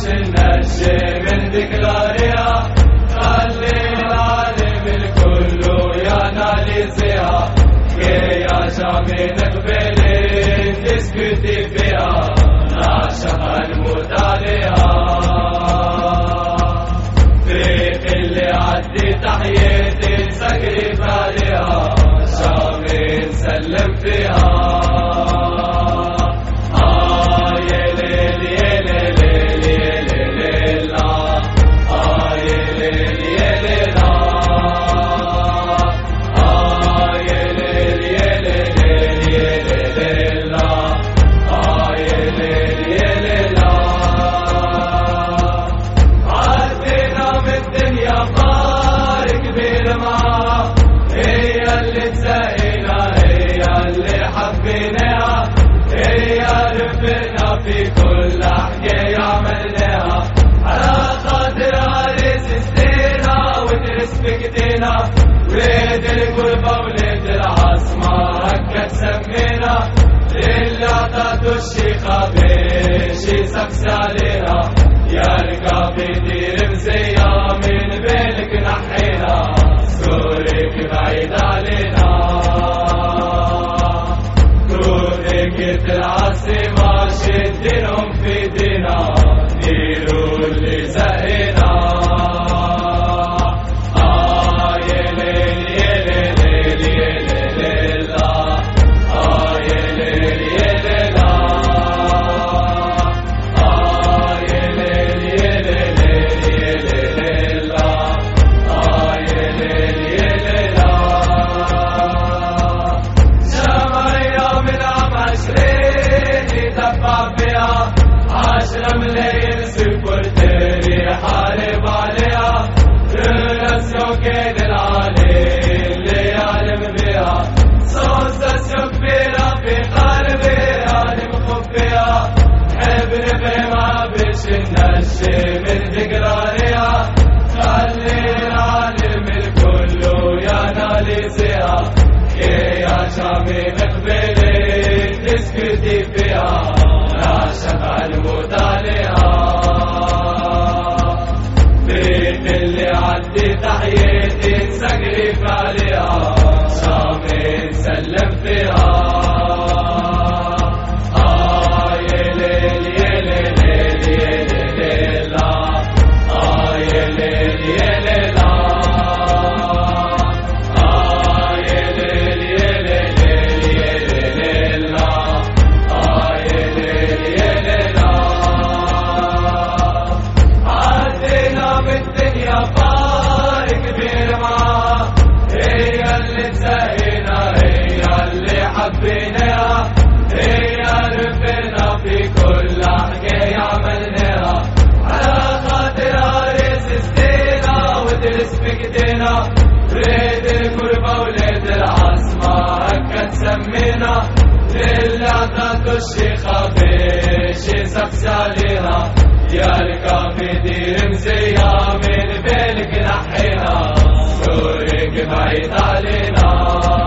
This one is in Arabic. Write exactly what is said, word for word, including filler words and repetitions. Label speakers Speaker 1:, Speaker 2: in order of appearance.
Speaker 1: شلنا الشي من ذكرارها، خلي العالم الكل ويانا لزيها، يا شامي نقبل نسكتي فيها، نعشق نموت عليها. فريق اللي عدي تحياتي نسكرف عليها، شامي نسلم فيها. هي اللي تسقينا، هي اللي حبيناها، هي ربنا في كل حكاية عملناها، على خاطرها رسستينا وترسبكتينا، ولاد القربة ولاد العاصمة هكا تسمينا، اللي عطاتو الشيخة باش يسكس علينا، يا رقابي دير مزية من بالك نحينا، كورك بعيد علينا، كورك العاصمة شدينهم في ايدينا، ديروا اللي زقينا. آه يا ليل يا ليل يا ليل آه يا ليل يا ليل آه يا ليل يا ليل يا ليل آه يا ليل يا ليل. شمعية من عام عشرين يتبع فيها، عشرة ملايين سكرتيري حارب عليها، ريلاسيون كان العالي اللي يعلم بيها، سوساسيون كبيرة في قلبي أنا مخبيها، نحب نفهمها باش نمشي من ذكرارها، خلي العالم الكل ويانا لزيها، يا شامي نقبلي تسكتي فيها، نعشق نموت عليها. بيت اللي عدي تحياتي نسقف عليها، شامي نسلم فيها. آه يا ليل يا ليل يا ليل آه يا ليل يا ليل آه يا ليل يا ليل يا ليل آه يا ليل يا ليل. عدينا بالدنيا فار كبير معاها، هي اللي تسقينا، هي اللي حبيناها، هي ربنا في كل حكاية عملناها، على خاطرها رسستينا وترسبكتينا، ولاد القربة ولاد العاصمة هكا تسمينا، اللي عطاتو الشيخة باش يسكس علينا، يا رقابي دير مزية من بالك نحينا، كورك بعيد علينا.